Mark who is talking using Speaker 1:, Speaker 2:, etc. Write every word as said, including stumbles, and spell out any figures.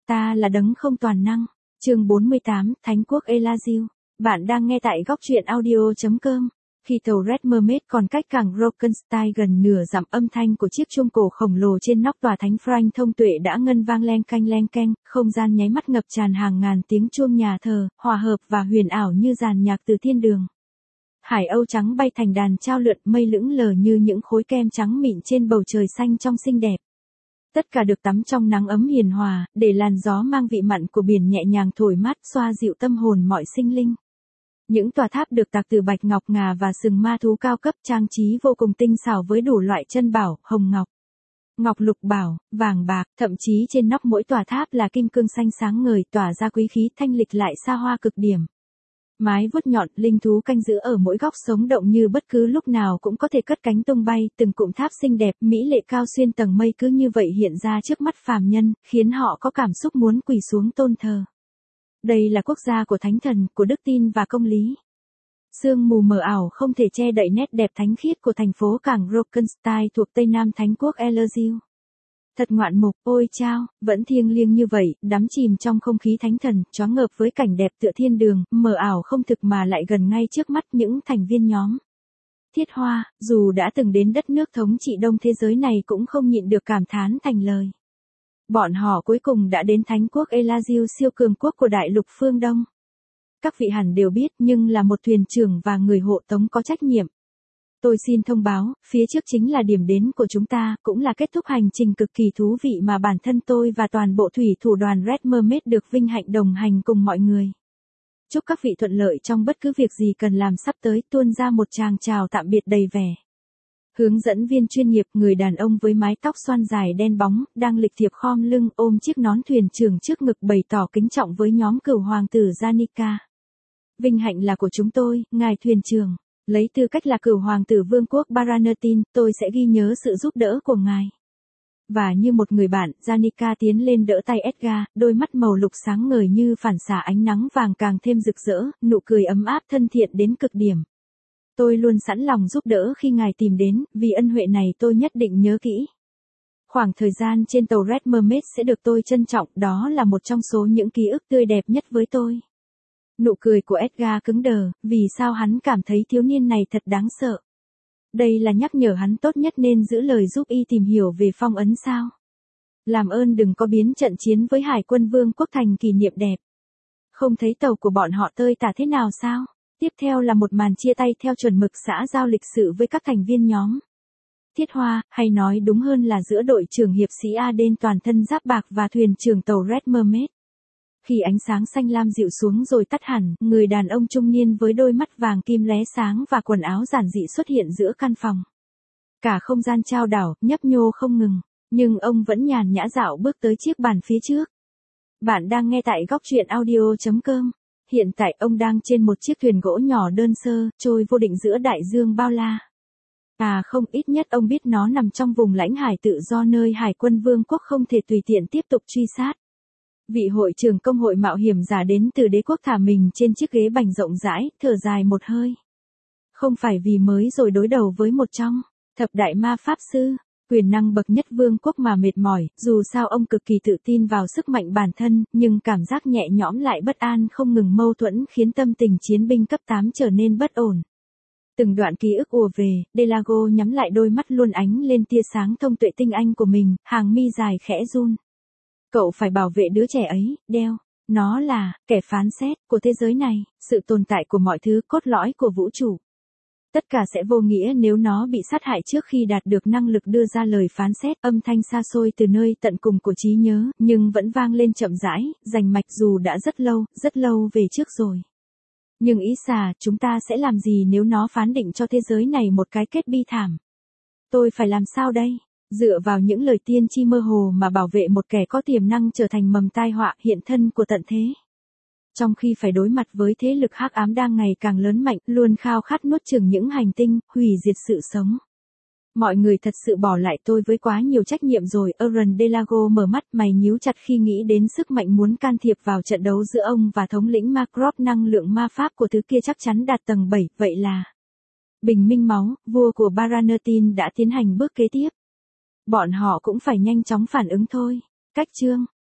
Speaker 1: ta là đấng không toàn năng. Chương bốn mươi tám, Thánh quốc Elaziu. Bạn đang nghe tại góc truyện audio chấm com. Khi tàu Red Mermaid còn cách cảng Brokenstein gần nửa dặm, âm thanh của chiếc chuông cổ khổng lồ trên nóc tòa thánh Frank thông tuệ đã ngân vang len canh len canh, không gian nháy mắt ngập tràn hàng ngàn tiếng chuông nhà thờ, hòa hợp và huyền ảo như dàn nhạc từ thiên đường. Hải âu trắng bay thành đàn trao lượn, mây lững lờ như những khối kem trắng mịn trên bầu trời xanh trong xinh đẹp. Tất cả được tắm trong nắng ấm hiền hòa, để làn gió mang vị mặn của biển nhẹ nhàng thổi mát xoa dịu tâm hồn mọi sinh linh. Những tòa tháp được tạc từ bạch ngọc ngà và sừng ma thú cao cấp, trang trí vô cùng tinh xảo với đủ loại chân bảo, hồng ngọc, ngọc lục bảo, vàng bạc, thậm chí trên nóc mỗi tòa tháp là kim cương xanh sáng ngời tỏa ra quý khí thanh lịch lại xa hoa cực điểm. Mái vuốt nhọn, linh thú canh giữ ở mỗi góc sống động như bất cứ lúc nào cũng có thể cất cánh tung bay, từng cụm tháp xinh đẹp, mỹ lệ cao xuyên tầng mây cứ như vậy hiện ra trước mắt phàm nhân, khiến họ có cảm xúc muốn quỳ xuống tôn thờ. Đây là quốc gia của thánh thần, của đức tin và công lý. Sương mù mờ ảo không thể che đậy nét đẹp thánh khiết của thành phố cảng Brokenstein thuộc tây nam Thánh quốc Elaziu. Thật ngoạn mục, ôi chao, vẫn thiêng liêng như vậy, đắm chìm trong không khí thánh thần, choáng ngợp với cảnh đẹp tựa thiên đường, mờ ảo không thực mà lại gần ngay trước mắt những thành viên nhóm Thiết Hoa, dù đã từng đến đất nước thống trị đông thế giới này cũng không nhịn được cảm thán thành lời. Bọn họ cuối cùng đã đến Thánh quốc Elaziu, siêu cường quốc của đại lục phương Đông. Các vị hẳn đều biết, nhưng là một thuyền trưởng và người hộ tống có trách nhiệm. Tôi xin thông báo, phía trước chính là điểm đến của chúng ta, cũng là kết thúc hành trình cực kỳ thú vị mà bản thân tôi và toàn bộ thủy thủ đoàn Red Mermaid được vinh hạnh đồng hành cùng mọi người. Chúc các vị thuận lợi trong bất cứ việc gì cần làm sắp tới, tuôn ra một tràng chào tạm biệt đầy vẻ. Hướng dẫn viên chuyên nghiệp, người đàn ông với mái tóc xoăn dài đen bóng, đang lịch thiệp khom lưng ôm chiếc nón thuyền trưởng trước ngực bày tỏ kính trọng với nhóm cửu hoàng tử Janica. Vinh hạnh là của chúng tôi, ngài thuyền trưởng. Lấy tư cách là cửu hoàng tử vương quốc Baranertin, tôi sẽ ghi nhớ sự giúp đỡ của ngài. Và như một người bạn, Janica tiến lên đỡ tay Edgar, đôi mắt màu lục sáng ngời như phản xạ ánh nắng vàng càng thêm rực rỡ, nụ cười ấm áp thân thiện đến cực điểm. Tôi luôn sẵn lòng giúp đỡ khi ngài tìm đến, vì ân huệ này tôi nhất định nhớ kỹ. Khoảng thời gian trên tàu Red Mermaid sẽ được tôi trân trọng, đó là một trong số những ký ức tươi đẹp nhất với tôi. Nụ cười của Edgar cứng đờ, vì sao hắn cảm thấy thiếu niên này thật đáng sợ. Đây là nhắc nhở hắn tốt nhất nên giữ lời giúp y tìm hiểu về phong ấn sao. Làm ơn đừng có biến trận chiến với Hải quân Vương quốc thành kỷ niệm đẹp. Không thấy tàu của bọn họ tơi tả thế nào sao? Tiếp theo là một màn chia tay theo chuẩn mực xã giao lịch sự với các thành viên nhóm Thiết Hoa, hay nói đúng hơn là giữa đội trưởng hiệp sĩ Aden toàn thân giáp bạc và thuyền trưởng tàu Red Mermaid. Khi ánh sáng xanh lam dịu xuống rồi tắt hẳn, người đàn ông trung niên với đôi mắt vàng kim lóe sáng và quần áo giản dị xuất hiện giữa căn phòng. Cả không gian chao đảo, nhấp nhô không ngừng, nhưng ông vẫn nhàn nhã dạo bước tới chiếc bàn phía trước. Bạn đang nghe tại góc truyện audio chấm com. Hiện tại ông đang trên một chiếc thuyền gỗ nhỏ đơn sơ, trôi vô định giữa đại dương bao la. À không, ít nhất ông biết nó nằm trong vùng lãnh hải tự do nơi Hải quân Vương quốc không thể tùy tiện tiếp tục truy sát. Vị hội trưởng công hội mạo hiểm giả đến từ đế quốc thả mình trên chiếc ghế bành rộng rãi, thở dài một hơi. Không phải vì mới rồi đối đầu với một trong thập đại ma pháp sư, quyền năng bậc nhất vương quốc mà mệt mỏi, dù sao ông cực kỳ tự tin vào sức mạnh bản thân, nhưng cảm giác nhẹ nhõm lại bất an không ngừng mâu thuẫn khiến tâm tình chiến binh cấp tám trở nên bất ổn. Từng đoạn ký ức ùa về, Delago nhắm lại đôi mắt luôn ánh lên tia sáng thông tuệ tinh anh của mình, hàng mi dài khẽ run. Cậu phải bảo vệ đứa trẻ ấy, Dell. Nó là kẻ phán xét của thế giới này, sự tồn tại của mọi thứ, cốt lõi của vũ trụ. Tất cả sẽ vô nghĩa nếu nó bị sát hại trước khi đạt được năng lực đưa ra lời phán xét. Âm thanh xa xôi từ nơi tận cùng của trí nhớ, nhưng vẫn vang lên chậm rãi, rành mạch dù đã rất lâu, rất lâu về trước rồi. Nhưng ý xà, chúng ta sẽ làm gì nếu nó phán định cho thế giới này một cái kết bi thảm? Tôi phải làm sao đây? Dựa vào những lời tiên tri mơ hồ mà bảo vệ một kẻ có tiềm năng trở thành mầm tai họa hiện thân của tận thế. Trong khi phải đối mặt với thế lực hắc ám đang ngày càng lớn mạnh, luôn khao khát nuốt chửng những hành tinh, hủy diệt sự sống. Mọi người thật sự bỏ lại tôi với quá nhiều trách nhiệm rồi. Aaron Delago mở mắt, mày nhíu chặt khi nghĩ đến sức mạnh muốn can thiệp vào trận đấu giữa ông và thống lĩnh Macross. Năng lượng ma pháp của thứ kia chắc chắn đạt tầng bảy, vậy là bình minh máu, vua của Baranertin đã tiến hành bước kế tiếp. Bọn họ cũng phải nhanh chóng phản ứng thôi. Cách chương